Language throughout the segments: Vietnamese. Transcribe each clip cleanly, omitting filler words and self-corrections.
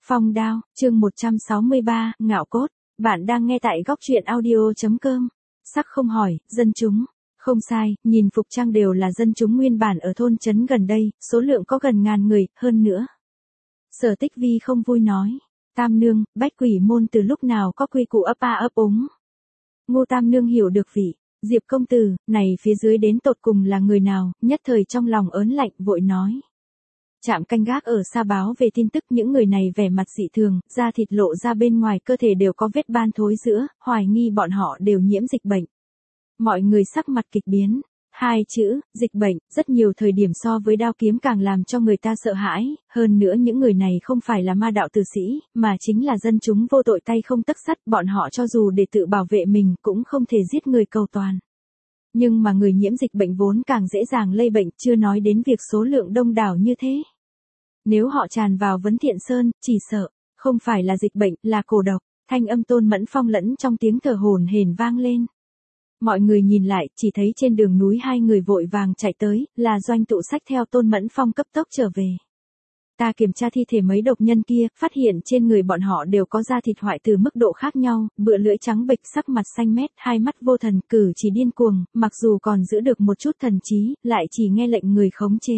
Phong đao, chương 163, ngạo cốt. Bạn đang nghe tại góc truyện audio.com. Sắc không hỏi, dân chúng. Không sai, nhìn phục trang đều là dân chúng nguyên bản ở thôn trấn gần đây, số lượng có gần 1000 người, hơn nữa. Sở Tích Vi không vui nói. Tam nương, bách quỷ môn từ lúc nào có quy củ ấp a ấp úng. Ngô Tam nương hiểu được vị. Diệp công tử, này phía dưới đến tột cùng là người nào, nhất thời trong lòng ớn lạnh vội nói. Trạm canh gác ở xa báo về tin tức những người này vẻ mặt dị thường, da thịt lộ ra bên ngoài cơ thể đều có vết ban thối rữa, hoài nghi bọn họ đều nhiễm dịch bệnh. Mọi người sắc mặt kịch biến. Hai chữ, dịch bệnh, rất nhiều thời điểm so với đao kiếm càng làm cho người ta sợ hãi, hơn nữa những người này không phải là ma đạo tử sĩ, mà chính là dân chúng vô tội tay không tấc sắt, bọn họ cho dù để tự bảo vệ mình cũng không thể giết người cầu toàn. Nhưng mà người nhiễm dịch bệnh vốn càng dễ dàng lây bệnh, chưa nói đến việc số lượng đông đảo như thế. Nếu họ tràn vào Vấn Thiện Sơn, chỉ sợ, không phải là dịch bệnh, là cổ độc, thanh âm Tôn Mẫn Phong lẫn trong tiếng thở hổn hển vang lên. Mọi người nhìn lại, chỉ thấy trên đường núi hai người vội vàng chạy tới, là Doanh Tụ xách theo Tôn Mẫn Phong cấp tốc trở về. Ta kiểm tra thi thể mấy độc nhân kia, phát hiện trên người bọn họ đều có da thịt hoại từ mức độ khác nhau, bựa lưỡi trắng bệch, sắc mặt xanh mét, hai mắt vô thần, cử chỉ điên cuồng, mặc dù còn giữ được một chút thần trí, lại chỉ nghe lệnh người khống chế.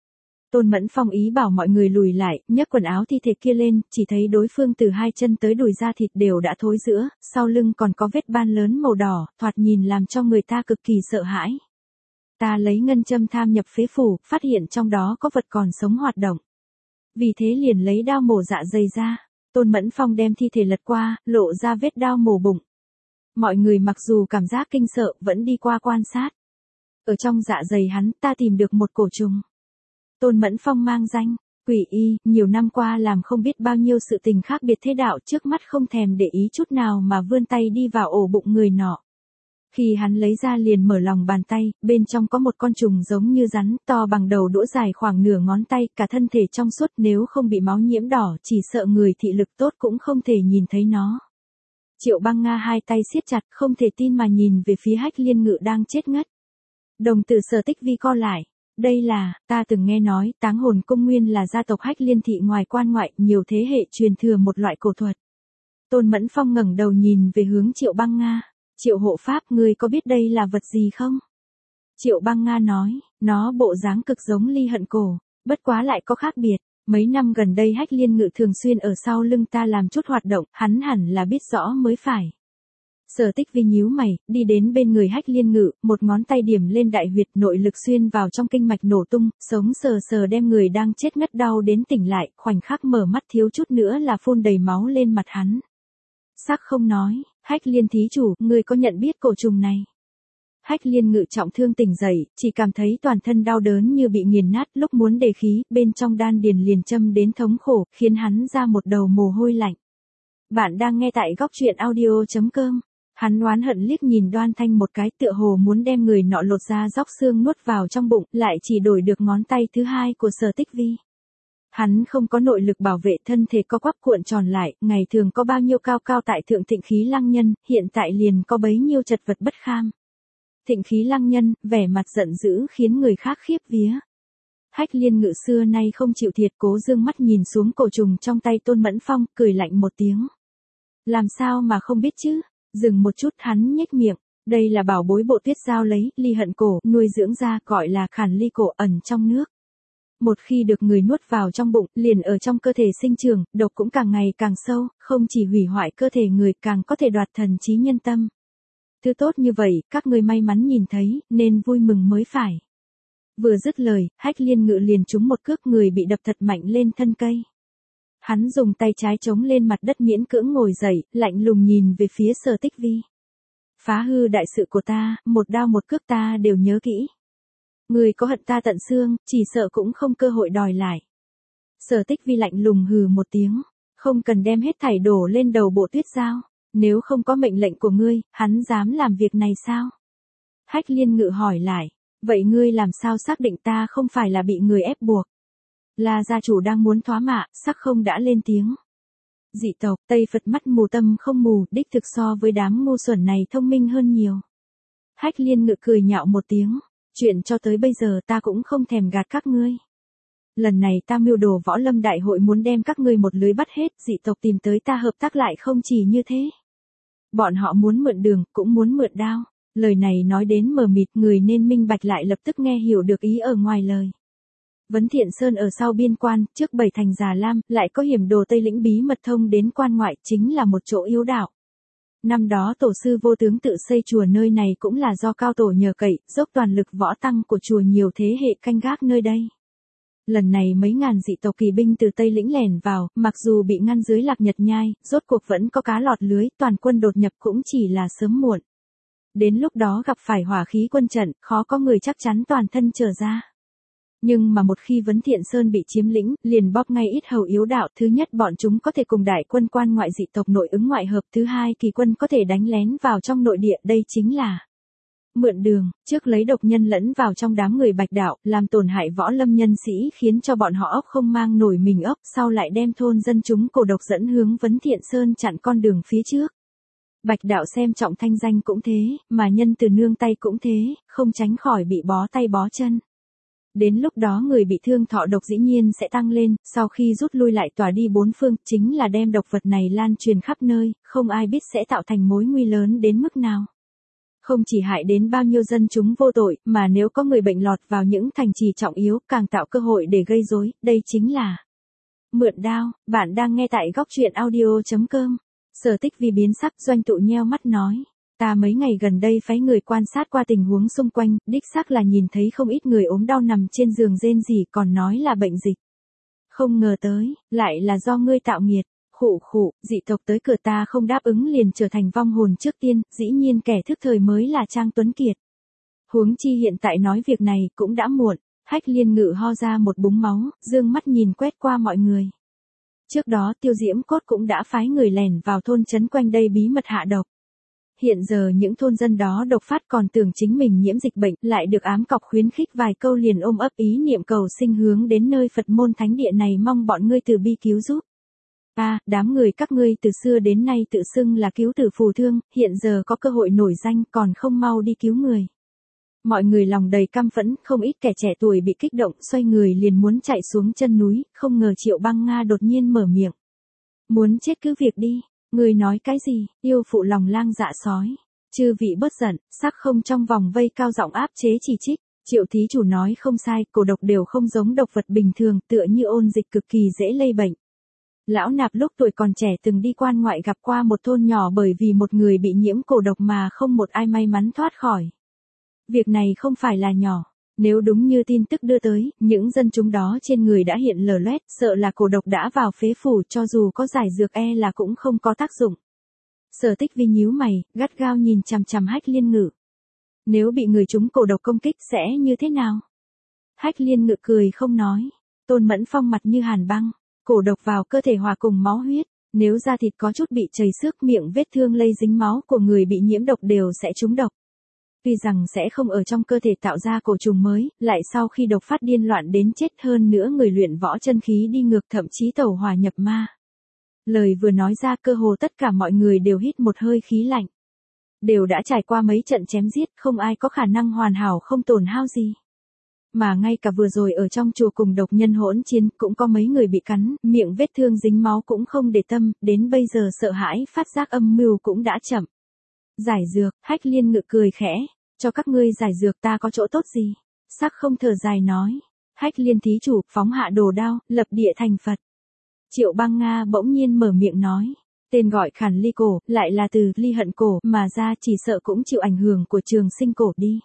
Tôn Mẫn Phong ý bảo mọi người lùi lại, nhấc quần áo thi thể kia lên, chỉ thấy đối phương từ hai chân tới đùi da thịt đều đã thối rữa, sau lưng còn có vết ban lớn màu đỏ, thoạt nhìn làm cho người ta cực kỳ sợ hãi. Ta lấy ngân châm tham nhập phế phủ, phát hiện trong đó có vật còn sống hoạt động. Vì thế liền lấy đao mổ dạ dày ra. Tôn Mẫn Phong đem thi thể lật qua, lộ ra vết đao mổ bụng. Mọi người mặc dù cảm giác kinh sợ, vẫn đi qua quan sát. Ở trong dạ dày hắn, ta tìm được một cổ trùng. Tôn Mẫn Phong mang danh, quỷ y, nhiều năm qua làm không biết bao nhiêu sự tình khác biệt thế đạo, trước mắt không thèm để ý chút nào mà vươn tay đi vào ổ bụng người nọ. Khi hắn lấy ra liền mở lòng bàn tay, bên trong có một con trùng giống như rắn, to bằng đầu đũa dài khoảng nửa ngón tay, cả thân thể trong suốt, nếu không bị máu nhiễm đỏ, chỉ sợ người thị lực tốt cũng không thể nhìn thấy nó. Triệu Băng Nga hai tay siết chặt, không thể tin mà nhìn về phía Hách Liên Ngự đang chết ngất. Đồng tử Sở Tích Vi co lại. Đây là, ta từng nghe nói, Táng Hồn Cung nguyên là gia tộc Hách Liên thị ngoài quan ngoại, nhiều thế hệ truyền thừa một loại cổ thuật. Tôn Mẫn Phong ngẩng đầu nhìn về hướng Triệu Băng Nga. Triệu hộ pháp, ngươi có biết đây là vật gì không? Triệu Băng Nga nói, nó bộ dáng cực giống Ly Hận Cổ, bất quá lại có khác biệt. Mấy năm gần đây Hách Liên Ngự thường xuyên ở sau lưng ta làm chút hoạt động, hắn hẳn là biết rõ mới phải. Sở Tích Vi nhíu mày, đi đến bên người Hách Liên Ngự, một ngón tay điểm lên đại huyệt, nội lực xuyên vào trong kinh mạch nổ tung, sống sờ sờ đem người đang chết ngất đau đến tỉnh lại, khoảnh khắc mở mắt thiếu chút nữa là phun đầy máu lên mặt hắn. Sắc không nói, Hách Liên thí chủ, ngươi có nhận biết cổ trùng này? Hách Liên Ngự trọng thương tỉnh dậy, chỉ cảm thấy toàn thân đau đớn như bị nghiền nát, lúc muốn đề khí, bên trong đan điền liền châm đến thống khổ, khiến hắn ra một đầu mồ hôi lạnh. Bạn đang nghe tại góc truyện audio.com. Hắn oán hận liếc nhìn Đoan Thanh một cái, tựa hồ muốn đem người nọ lột ra róc xương nuốt vào trong bụng, lại chỉ đổi được ngón tay thứ hai của Sở Tích Vi. Hắn không có nội lực bảo vệ thân thể co quắp cuộn tròn lại, ngày thường có bao nhiêu cao cao tại thượng Thịnh Khí Lăng Nhân, hiện tại liền có bấy nhiêu chật vật bất kham. Thịnh Khí Lăng Nhân, vẻ mặt giận dữ khiến người khác khiếp vía. Hách Liên Ngự xưa nay không chịu thiệt, cố dương mắt nhìn xuống cổ trùng trong tay Tôn Mẫn Phong, cười lạnh một tiếng. Làm sao mà không biết chứ? Dừng một chút hắn nhếch miệng, đây là bảo bối bộ Tuyết Giao lấy, Ly Hận Cổ, nuôi dưỡng ra, gọi là Khản Ly cổ, ẩn trong nước. Một khi được người nuốt vào trong bụng, liền ở trong cơ thể sinh trưởng, độc cũng càng ngày càng sâu, không chỉ hủy hoại cơ thể người, càng có thể đoạt thần trí nhân tâm. Thứ tốt như vậy, các ngươi may mắn nhìn thấy, nên vui mừng mới phải. Vừa dứt lời, Hách Liên Ngự liền trúng một cước, người bị đập thật mạnh lên thân cây. Hắn dùng tay trái chống lên mặt đất miễn cưỡng ngồi dậy, lạnh lùng nhìn về phía Sở Tích Vi. Phá hư đại sự của ta, một đao một cước ta đều nhớ kỹ. Người có hận ta tận xương, chỉ sợ cũng không cơ hội đòi lại. Sở Tích Vi lạnh lùng hừ một tiếng, không cần đem hết thảy đổ lên đầu bộ Tuyết Giao. Nếu không có mệnh lệnh của ngươi, hắn dám làm việc này sao? Hách Liên Ngự hỏi lại, vậy ngươi làm sao xác định ta không phải là bị người ép buộc? Là gia chủ đang muốn thoá mạ, Sắc không đã lên tiếng. Dị tộc, Tây Phật mắt mù tâm không mù, đích thực so với đám ngu xuẩn này thông minh hơn nhiều. Hách Liên Ngự cười nhạo một tiếng, chuyện cho tới bây giờ ta cũng không thèm gạt các ngươi. Lần này ta mưu đồ võ lâm đại hội muốn đem các ngươi một lưới bắt hết, dị tộc tìm tới ta hợp tác lại không chỉ như thế. Bọn họ muốn mượn đường, cũng muốn mượn đao. Lời này nói đến mờ mịt, người nên minh bạch lại lập tức nghe hiểu được ý ở ngoài lời. Vấn Thiện Sơn ở sau biên quan, trước Bảy Thành Già Lam, lại có hiểm đồ Tây Lĩnh bí mật thông đến quan ngoại, chính là một chỗ yếu đạo. Năm đó tổ sư Vô Tướng tự xây chùa nơi này cũng là do cao tổ nhờ cậy, dốc toàn lực võ tăng của chùa nhiều thế hệ canh gác nơi đây. Lần này mấy ngàn dị tộc kỳ binh từ Tây Lĩnh lẻn vào, mặc dù bị ngăn dưới Lạc Nhật Nhai, rốt cuộc vẫn có cá lọt lưới, toàn quân đột nhập cũng chỉ là sớm muộn. Đến lúc đó gặp phải hỏa khí quân trận, khó có người chắc chắn toàn thân trở ra. Nhưng mà một khi Vấn Thiện Sơn bị chiếm lĩnh, liền bóp ngay ít hầu yếu đạo. Thứ nhất, bọn chúng có thể cùng đại quân quan ngoại dị tộc nội ứng ngoại hợp. Thứ hai, kỳ quân có thể đánh lén vào trong nội địa. Đây chính là mượn đường, trước lấy độc nhân lẫn vào trong đám người Bạch đạo, làm tổn hại võ lâm nhân sĩ, khiến cho bọn họ ốc không mang nổi mình ốc, sau lại đem thôn dân chúng cổ độc dẫn hướng Vấn Thiện Sơn chặn con đường phía trước. Bạch đạo xem trọng thanh danh cũng thế, mà nhân từ nương tay cũng thế, không tránh khỏi bị bó tay bó chân. Đến lúc đó người bị thương thọ độc dĩ nhiên sẽ tăng lên, sau khi rút lui lại tỏa đi bốn phương, chính là đem độc vật này lan truyền khắp nơi, không ai biết sẽ tạo thành mối nguy lớn đến mức nào. Không chỉ hại đến bao nhiêu dân chúng vô tội, mà nếu có người bệnh lọt vào những thành trì trọng yếu, càng tạo cơ hội để gây rối. Đây chính là mượn đao. Bạn đang nghe tại góc truyện audio.com. Sở Tích Vi biến sắc, Doanh Tụ nheo mắt nói. Ta mấy ngày gần đây phái người quan sát qua tình huống xung quanh, đích xác là nhìn thấy không ít người ốm đau nằm trên giường rên rỉ, còn nói là bệnh dịch. Không ngờ tới, lại là do ngươi tạo nghiệt. Khụ khụ, dị tộc tới cửa ta không đáp ứng liền trở thành vong hồn trước tiên, dĩ nhiên kẻ thức thời mới là Trang Tuấn Kiệt. Huống chi hiện tại nói việc này cũng đã muộn. Hách Liên Ngự ho ra một búng máu, dương mắt nhìn quét qua mọi người. Trước đó Tiêu Diễm Cốt cũng đã phái người lẻn vào thôn trấn quanh đây bí mật hạ độc. Hiện giờ những thôn dân đó độc phát còn tưởng chính mình nhiễm dịch bệnh, lại được ám cọc khuyến khích vài câu liền ôm ấp ý niệm cầu sinh hướng đến nơi Phật môn thánh địa này, mong bọn ngươi từ bi cứu giúp. Đám người các ngươi từ xưa đến nay tự xưng là cứu tử phù thương, hiện giờ có cơ hội nổi danh còn không mau đi cứu người. Mọi người lòng đầy căm phẫn, không ít kẻ trẻ tuổi bị kích động, xoay người liền muốn chạy xuống chân núi, không ngờ Triệu Băng Nga đột nhiên mở miệng. Muốn chết cứ việc đi, người nói cái gì, yêu phụ lòng lang dạ sói. Chư vị bớt giận, sắc không trong vòng vây cao giọng áp chế chỉ trích. Triệu thí chủ nói không sai, cổ độc đều không giống độc vật bình thường, tựa như ôn dịch cực kỳ dễ lây bệnh. Lão Nạp lúc tuổi còn trẻ từng đi quan ngoại gặp qua một thôn nhỏ bởi vì một người bị nhiễm cổ độc mà không một ai may mắn thoát khỏi. Việc này không phải là nhỏ, nếu đúng như tin tức đưa tới, những dân chúng đó trên người đã hiện lở loét, sợ là cổ độc đã vào phế phủ, cho dù có giải dược là cũng không có tác dụng. Sở Tích Vi nhíu mày, gắt gao nhìn chằm chằm Hách Liên Ngự. Nếu bị người chúng cổ độc công kích sẽ như thế nào? Hách Liên Ngự cười không nói. Tôn Mẫn Phong mặt như hàn băng. Cổ độc vào cơ thể hòa cùng máu huyết, nếu da thịt có chút bị chảy xước, miệng vết thương lây dính máu của người bị nhiễm độc đều sẽ trúng độc. Tuy rằng sẽ không ở trong cơ thể tạo ra cổ trùng mới, lại sau khi độc phát điên loạn đến chết, hơn nữa người luyện võ chân khí đi ngược, thậm chí tẩu hỏa nhập ma. Lời vừa nói ra cơ hồ tất cả mọi người đều hít một hơi khí lạnh. Đều đã trải qua mấy trận chém giết, không ai có khả năng hoàn hảo không tổn hao gì. Mà ngay cả vừa rồi ở trong chùa cùng độc nhân hỗn chiến cũng có mấy người bị cắn, miệng vết thương dính máu cũng không để tâm, đến bây giờ sợ hãi phát giác âm mưu cũng đã chậm. Giải dược, Hách Liên Ngự cười khẽ, cho các ngươi giải dược ta có chỗ tốt gì? Sắc không thở dài nói, Hách Liên thí chủ phóng hạ đồ đao, lập địa thành Phật. Triệu Băng Nga bỗng nhiên mở miệng nói, tên gọi Khản Ly cổ, lại là từ ly hận cổ mà ra, chỉ sợ cũng chịu ảnh hưởng của Trường Sinh cổ đi.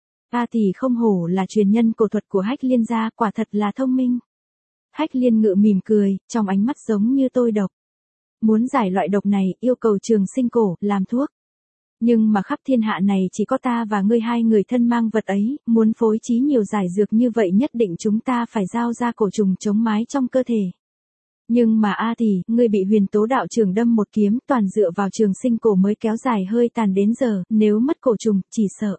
Thì không hổ là truyền nhân cổ thuật của Hách Liên gia, quả thật là thông minh. Hách Liên Ngự mỉm cười, trong ánh mắt giống như tôi độc. Muốn giải loại độc này, yêu cầu Trường Sinh cổ làm thuốc. Nhưng mà khắp thiên hạ này chỉ có ta và ngươi hai người thân mang vật ấy, muốn phối trí nhiều giải dược như vậy nhất định chúng ta phải giao ra cổ trùng chống mái trong cơ thể. Nhưng mà thì, ngươi bị Huyền Tố đạo trưởng đâm một kiếm, toàn dựa vào Trường Sinh cổ mới kéo dài hơi tàn đến giờ, nếu mất cổ trùng, chỉ sợ.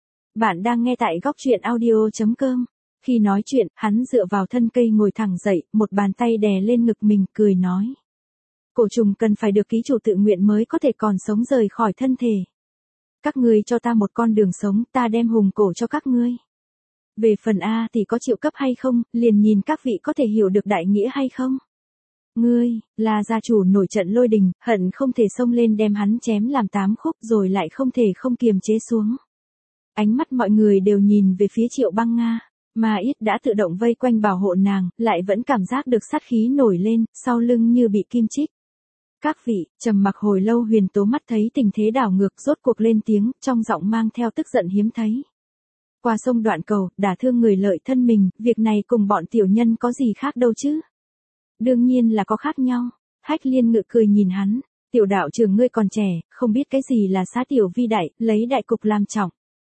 Bạn đang nghe tại góc truyện audio.com. Khi nói chuyện, hắn dựa vào thân cây ngồi thẳng dậy, một bàn tay đè lên ngực mình, cười nói. Cổ trùng cần phải được ký chủ tự nguyện mới có thể còn sống rời khỏi thân thể. Các ngươi cho ta một con đường sống, ta đem hùng cổ cho các ngươi. Về phần A thì có chịu cấp hay không, liền nhìn các vị có thể hiểu được đại nghĩa hay không. Ngươi, là gia chủ nổi trận lôi đình, hận không thể xông lên đem hắn chém làm 8 khúc rồi lại không thể không kiềm chế xuống. Ánh mắt mọi người đều nhìn về phía Triệu Băng Nga, Ma Yết đã tự động vây quanh bảo hộ nàng, lại vẫn cảm giác được sát khí nổi lên, sau lưng như bị kim chích. Các vị, trầm mặc hồi lâu Huyền Tố mắt thấy tình thế đảo ngược rốt cuộc lên tiếng, trong giọng mang theo tức giận hiếm thấy. Qua sông Đoạn Cầu, đả thương người lợi thân mình, việc này cùng bọn tiểu nhân có gì khác đâu chứ? Đương nhiên là có khác nhau. Hách Liên Ngự cười nhìn hắn, tiểu đạo trưởng ngươi còn trẻ, không biết cái gì là xá tiểu vi đại, lấy đại cục làm trọng.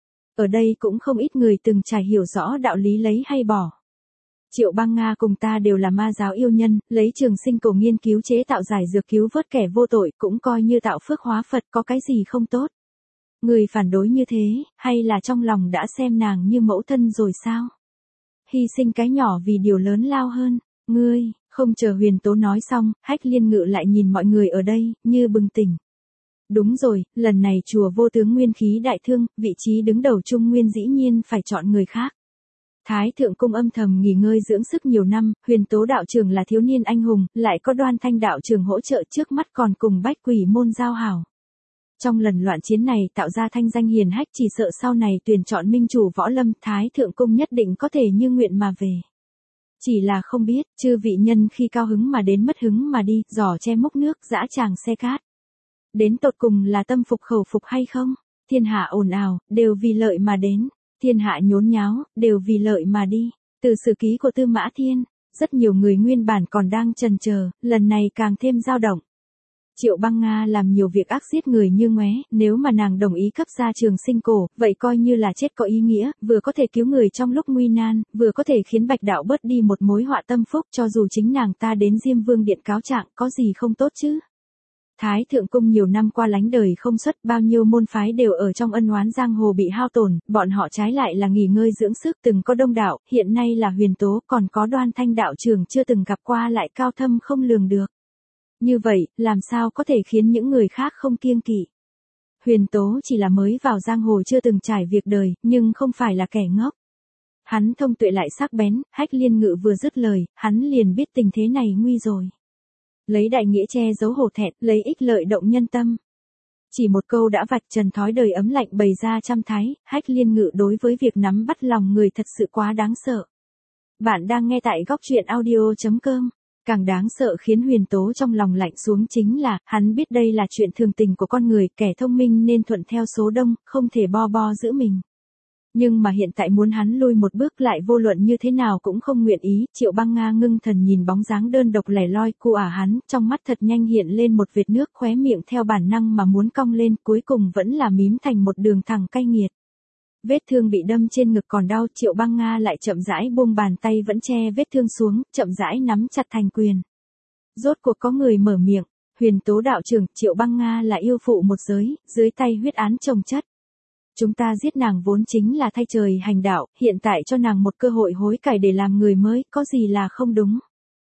Ở đây cũng không ít người từng trải hiểu rõ đạo lý lấy hay bỏ. Triệu Băng Nga cùng ta đều là ma giáo yêu nhân, lấy trường sinh cổ nghiên cứu chế tạo giải dược cứu vớt kẻ vô tội, cũng coi như tạo phước hóa Phật, có cái gì không tốt. Người phản đối như thế, hay là trong lòng đã xem nàng như mẫu thân rồi sao? Hy sinh cái nhỏ vì điều lớn lao hơn, ngươi, không chờ Huyền Tố nói xong, Hách Liên Ngự lại nhìn mọi người ở đây, như bừng tỉnh. Đúng rồi, lần này chùa vô tướng nguyên khí đại thương, vị trí đứng đầu Trung Nguyên dĩ nhiên phải chọn người khác. Thái thượng cung âm thầm nghỉ ngơi dưỡng sức nhiều năm, Huyền Tố đạo trưởng là thiếu niên anh hùng, lại có Đoan Thanh đạo trưởng hỗ trợ trước mắt còn cùng Bách Quỷ môn giao hảo. Trong lần loạn chiến này tạo ra thanh danh hiền hách, chỉ sợ sau này tuyển chọn minh chủ võ lâm, Thái thượng cung nhất định có thể như nguyện mà về. Chỉ là không biết, chư vị nhân khi cao hứng mà đến mất hứng mà đi, giỏ che múc nước, dã tràng xe cát. Đến tột cùng là tâm phục khẩu phục hay không? Thiên hạ ồn ào, đều vì lợi mà đến. Thiên hạ nhốn nháo, đều vì lợi mà đi. Từ sử ký của Tư Mã Thiên, rất nhiều người nguyên bản còn đang chần chờ, lần này càng thêm dao động. Triệu Băng Nga làm nhiều việc ác giết người như ngoé, nếu mà nàng đồng ý cấp ra trường sinh cổ, vậy coi như là chết có ý nghĩa, vừa có thể cứu người trong lúc nguy nan, vừa có thể khiến Bạch đạo bớt đi một mối họa tâm phúc, cho dù chính nàng ta đến Diêm Vương điện cáo trạng, có gì không tốt chứ? Thái thượng cung nhiều năm qua lánh đời không xuất, bao nhiêu môn phái đều ở trong ân oán giang hồ bị hao tổn, bọn họ trái lại là nghỉ ngơi dưỡng sức, từng có đông đạo, hiện nay là Huyền Tố, còn có Đoan Thanh đạo trưởng chưa từng gặp qua lại cao thâm không lường được. Như vậy, làm sao có thể khiến những người khác không kiêng kỵ? Huyền Tố chỉ là mới vào giang hồ chưa từng trải việc đời, nhưng không phải là kẻ ngốc. Hắn thông tuệ lại sắc bén, Hách Liên Ngự vừa dứt lời, hắn liền biết tình thế này nguy rồi. Lấy đại nghĩa che giấu hổ thẹn, lấy ích lợi động nhân tâm. Chỉ một câu đã vạch trần thói đời ấm lạnh bày ra trăm thái, Hách Liên Ngự đối với việc nắm bắt lòng người thật sự quá đáng sợ. Bạn đang nghe tại góc truyện audio.com. Càng đáng sợ khiến Huyền Tố trong lòng lạnh xuống chính là, hắn biết đây là chuyện thường tình của con người, kẻ thông minh nên thuận theo số đông, không thể bo giữ mình. Nhưng mà hiện tại muốn hắn lui một bước lại vô luận như thế nào cũng không nguyện ý, Triệu Băng Nga ngưng thần nhìn bóng dáng đơn độc lẻ loi của hắn, trong mắt thật nhanh hiện lên một vệt nước, khóe miệng theo bản năng mà muốn cong lên, cuối cùng vẫn là mím thành một đường thẳng cay nghiệt. Vết thương bị đâm trên ngực còn đau, Triệu Băng Nga lại chậm rãi buông bàn tay vẫn che vết thương xuống, chậm rãi nắm chặt thành quyền. Rốt cuộc có người mở miệng, Huyền Tố đạo trưởng, Triệu Băng Nga là yêu phụ một giới, dưới tay huyết án chồng chất. Chúng ta giết nàng vốn chính là thay trời hành đạo, hiện tại cho nàng một cơ hội hối cải để làm người mới, có gì là không đúng.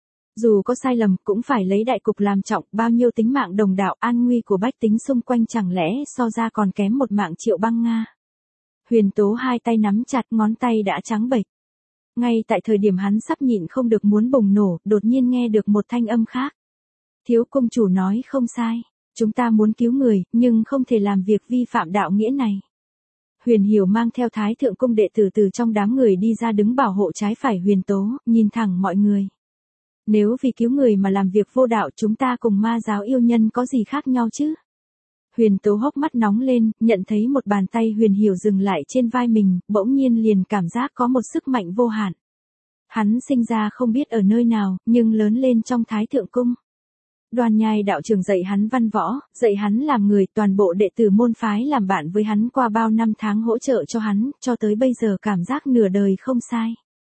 Dù có sai lầm, cũng phải lấy đại cục làm trọng, bao nhiêu tính mạng đồng đạo, an nguy của bách tính xung quanh chẳng lẽ so ra còn kém một mạng Triệu Băng Nga. Huyền Tố hai tay nắm chặt, ngón tay đã trắng bệch. Ngay tại thời điểm hắn sắp nhịn không được muốn bùng nổ, đột nhiên nghe được một thanh âm khác. Thiếu cung chủ nói không sai, chúng ta muốn cứu người, nhưng không thể làm việc vi phạm đạo nghĩa này. Huyền Hiểu mang theo Thái thượng cung đệ tử từ trong đám người đi ra đứng bảo hộ trái phải Huyền Tố, nhìn thẳng mọi người. Nếu vì cứu người mà làm việc vô đạo, chúng ta cùng ma giáo yêu nhân có gì khác nhau chứ? Huyền Tố hốc mắt nóng lên, nhận thấy một bàn tay Huyền Hiểu dừng lại trên vai mình, bỗng nhiên liền cảm giác có một sức mạnh vô hạn. Hắn sinh ra không biết ở nơi nào, nhưng lớn lên trong Thái thượng cung. Đoan Nhai đạo trưởng dạy hắn văn võ, dạy hắn làm người, toàn bộ đệ tử môn phái làm bạn với hắn qua bao năm tháng hỗ trợ cho hắn, cho tới bây giờ cảm giác nửa đời không sai.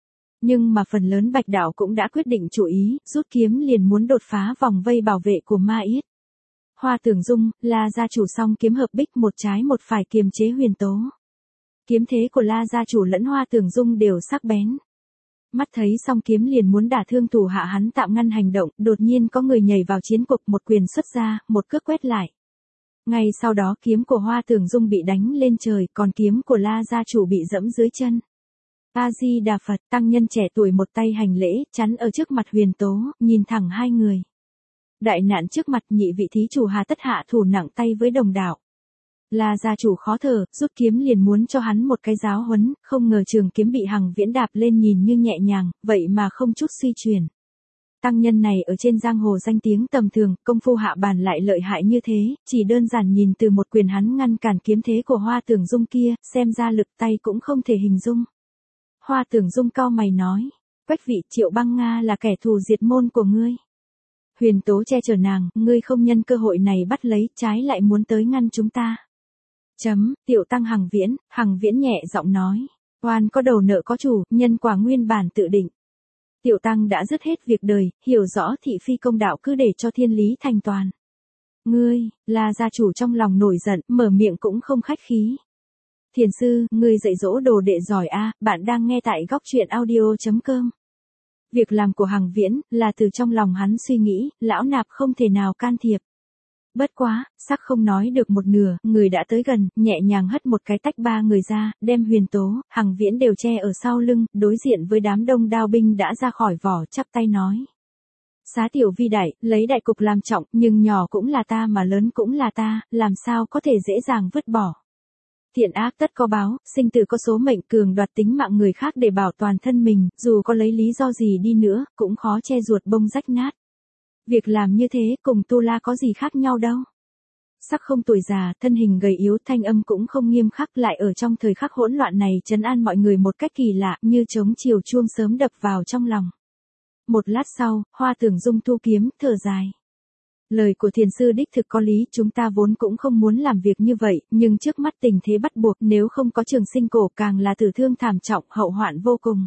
Nhưng mà phần lớn Bạch đạo cũng đã quyết định chủ ý, rút kiếm liền muốn đột phá vòng vây bảo vệ của Ma Yết. Hoa Tưởng Dung, La gia chủ song kiếm hợp bích, một trái một phải kiềm chế Huyền Tố. Kiếm thế của La gia chủ lẫn Hoa Tưởng Dung đều sắc bén. Mắt thấy song kiếm liền muốn đả thương thủ hạ hắn tạm ngăn hành động, đột nhiên có người nhảy vào chiến cuộc, một quyền xuất ra, một cước quét lại. Ngay sau đó kiếm của Hoa Tưởng Dung bị đánh lên trời, còn kiếm của La gia chủ bị dẫm dưới chân. A-di-đà Phật, tăng nhân trẻ tuổi một tay hành lễ, chắn ở trước mặt Huyền Tố, nhìn thẳng hai người. Đại nạn trước mặt, nhị vị thí chủ hà tất hạ thủ nặng tay với đồng đạo. La gia chủ khó thở, rút kiếm liền muốn cho hắn một cái giáo huấn, không ngờ trường kiếm bị Hằng Viễn đạp lên nhìn như nhẹ nhàng, vậy mà không chút suy chuyển. Tăng nhân này ở trên giang hồ danh tiếng tầm thường, công phu hạ bàn lại lợi hại như thế, chỉ đơn giản nhìn từ một quyền hắn ngăn cản kiếm thế của Hoa Tưởng Dung kia, xem ra lực tay cũng không thể hình dung. Hoa Tưởng Dung cau mày nói, Quách vị, Triệu Băng Nga là kẻ thù diệt môn của ngươi. Huyền Tố che chở nàng, ngươi không nhân cơ hội này bắt lấy, trái lại muốn tới ngăn chúng ta. Tiểu tăng Hằng Viễn nhẹ giọng nói, oan có đầu nợ có chủ, nhân quả nguyên bản tự định. Tiểu tăng đã dứt hết việc đời, hiểu rõ thị phi công đạo cứ để cho thiên lý thành toàn. Ngươi, là gia chủ trong lòng nổi giận, mở miệng cũng không khách khí. Thiền sư, ngươi dạy dỗ đồ đệ giỏi a, bạn đang nghe tại góc truyện audio.com. Việc làm của Hằng Viễn, là từ trong lòng hắn suy nghĩ, lão nạp không thể nào can thiệp. Bất quá, sắc không nói được một nửa, người đã tới gần, nhẹ nhàng hất một cái tách ba người ra, đem Huyền Tố, Hằng Viễn đều che ở sau lưng, đối diện với đám đông đao binh đã ra khỏi vỏ, chắp tay nói. Xá tiểu vi đại, lấy đại cục làm trọng, nhưng nhỏ cũng là ta mà lớn cũng là ta, làm sao có thể dễ dàng vứt bỏ. Thiện ác tất có báo, sinh tử có số mệnh, cường đoạt tính mạng người khác để bảo toàn thân mình, dù có lấy lý do gì đi nữa, cũng khó che ruột bông rách nát. Việc làm như thế cùng Tu La có gì khác nhau đâu. Sắc không tuổi già, thân hình gầy yếu, thanh âm cũng không nghiêm khắc, lại ở trong thời khắc hỗn loạn này trấn an mọi người một cách kỳ lạ, như trống chiều chuông sớm đập vào trong lòng. Một lát sau, Hoa Tưởng Dung thu kiếm, thở dài. Lời của thiền sư đích thực có lý, chúng ta vốn cũng không muốn làm việc như vậy, nhưng trước mắt tình thế bắt buộc, nếu không có Trường Sinh Cổ càng là tử thương thảm trọng, hậu hoạn vô cùng.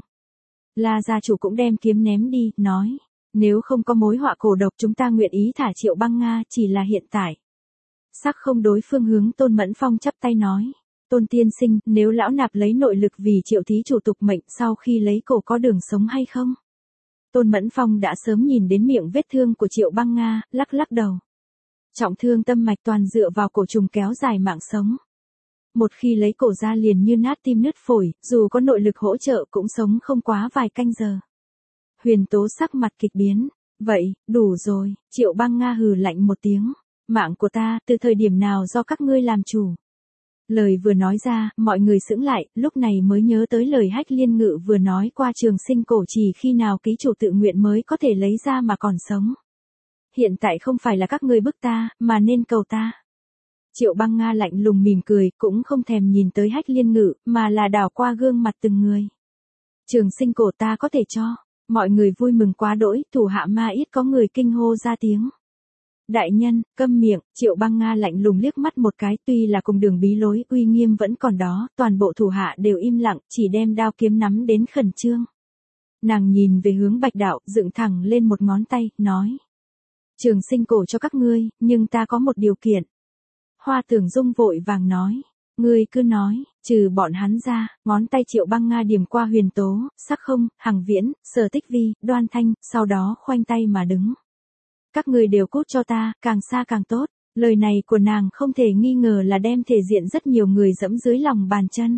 La gia chủ cũng đem kiếm ném đi, nói, nếu không có mối họa cổ độc chúng ta nguyện ý thả Triệu Băng Nga, chỉ là hiện tại. Sắc không đối phương hướng Tôn Mẫn Phong chắp tay nói, Tôn tiên sinh, nếu lão nạp lấy nội lực vì Triệu thí chủ tục mệnh, sau khi lấy cổ có đường sống hay không? Tôn Mẫn Phong đã sớm nhìn đến miệng vết thương của Triệu Băng Nga, lắc lắc đầu. Trọng thương tâm mạch toàn dựa vào cổ trùng kéo dài mạng sống. Một khi lấy cổ ra liền như nát tim nứt phổi, dù có nội lực hỗ trợ cũng sống không quá vài canh giờ. Huyền Tố sắc mặt kịch biến. Vậy, đủ rồi, Triệu Băng Nga hừ lạnh một tiếng. Mạng của ta, từ thời điểm nào do các ngươi làm chủ? Lời vừa nói ra, mọi người sững lại, lúc này mới nhớ tới lời Hách Liên Ngự vừa nói qua Trường Sinh Cổ chỉ khi nào ký chủ tự nguyện mới có thể lấy ra mà còn sống. Hiện tại không phải là các ngươi bức ta, mà nên cầu ta. Triệu Băng Nga lạnh lùng mỉm cười, cũng không thèm nhìn tới Hách Liên Ngự, mà là đảo qua gương mặt từng người. Trường Sinh Cổ ta có thể cho. Mọi người vui mừng quá đỗi, thủ hạ Ma Yết có người kinh hô ra tiếng. Đại nhân, câm miệng, Triệu Băng Nga lạnh lùng liếc mắt một cái, tuy là cùng đường bí lối, uy nghiêm vẫn còn đó, toàn bộ thủ hạ đều im lặng, chỉ đem đao kiếm nắm đến khẩn trương. Nàng nhìn về hướng Bạch Đạo, dựng thẳng lên một ngón tay, nói. Trường Sinh Cổ cho các ngươi, nhưng ta có một điều kiện. Hoa Tưởng Dung vội vàng nói. Ngươi cứ nói, trừ bọn hắn ra, ngón tay Triệu Băng Nga điểm qua Huyền Tố, Sắc Không, Hằng Viễn, Sở Tích Vi, Đoan Thanh, sau đó khoanh tay mà đứng. Các ngươi đều cút cho ta, càng xa càng tốt. Lời này của nàng không thể nghi ngờ là đem thể diện rất nhiều người dẫm dưới lòng bàn chân.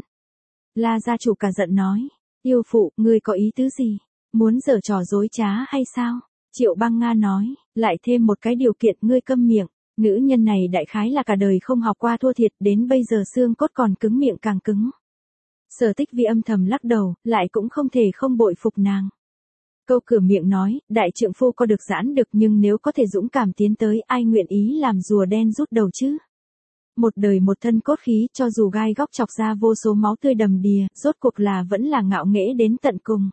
La gia chủ cả giận nói, yêu phụ, ngươi có ý tứ gì? Muốn giở trò dối trá hay sao? Triệu Băng Nga nói, lại thêm một cái điều kiện, ngươi câm miệng. Nữ nhân này đại khái là cả đời không học qua thua thiệt, đến bây giờ xương cốt còn cứng miệng càng cứng. Sở Tích Vi âm thầm lắc đầu, lại cũng không thể không bội phục nàng. Câu cửa miệng nói, đại trượng phu có được giãn được, nhưng nếu có thể dũng cảm tiến tới, ai nguyện ý làm rùa đen rút đầu chứ? Một đời một thân cốt khí, cho dù gai góc chọc ra vô số máu tươi đầm đìa, rốt cuộc là vẫn là ngạo nghễ đến tận cùng.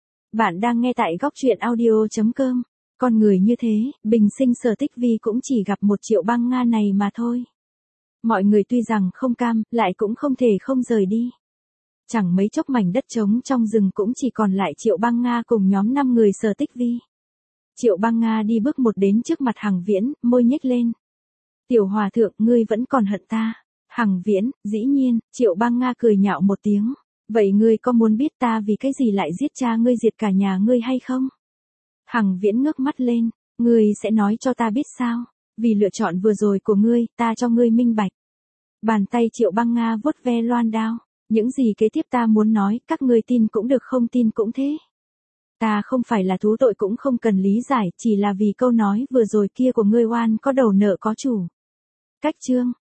Bạn đang nghe tại góc truyện audio.com. Con người như thế, bình sinh Sở Tích Vi cũng chỉ gặp một Triệu Băng Nga này mà thôi. Mọi người tuy rằng không cam, lại cũng không thể không rời đi. Chẳng mấy chốc mảnh đất trống trong rừng cũng chỉ còn lại Triệu Băng Nga cùng nhóm 5 người Sở Tích Vi. Triệu Băng Nga đi bước một đến trước mặt Hằng Viễn, môi nhếch lên. Tiểu hòa thượng, ngươi vẫn còn hận ta. Hằng Viễn, dĩ nhiên, Triệu Băng Nga cười nhạo một tiếng. Vậy ngươi có muốn biết ta vì cái gì lại giết cha ngươi, diệt cả nhà ngươi hay không? Hằng Viễn ngước mắt lên, ngươi sẽ nói cho ta biết sao? Vì lựa chọn vừa rồi của ngươi, ta cho ngươi minh bạch. Bàn tay Triệu Băng Nga vuốt ve loan đao. Những gì kế tiếp ta muốn nói, các ngươi tin cũng được không tin cũng thế. Ta không phải là thú tội cũng không cần lý giải, chỉ là vì câu nói vừa rồi kia của ngươi oan có đầu nợ có chủ. Cách chương